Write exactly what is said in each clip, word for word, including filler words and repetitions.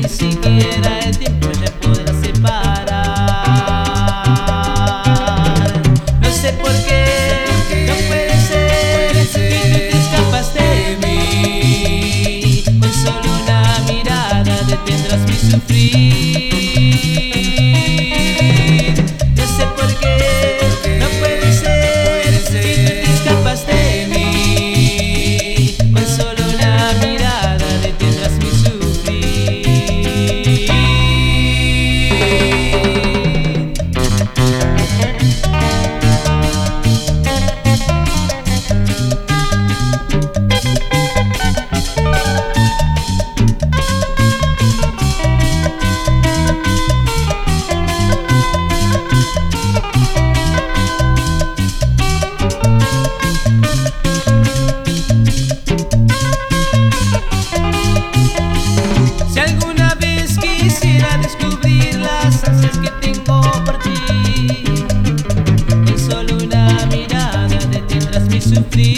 ni siquiera el tiempo ya podrá separar. No sé por qué, no puede ser que tú te escapas de mí. Con solo una mirada detendrás mi sufrir. No sé por qué, no puede ser que tú te escapas de mí. Con solo una mirada detendrás mi sufrir. Si alguna vez quisiera descubrir las ansias que tengo por ti, con solo una mirada detendrás mi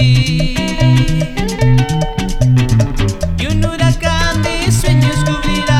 sufrir. Y un huracán de sueños cubrirá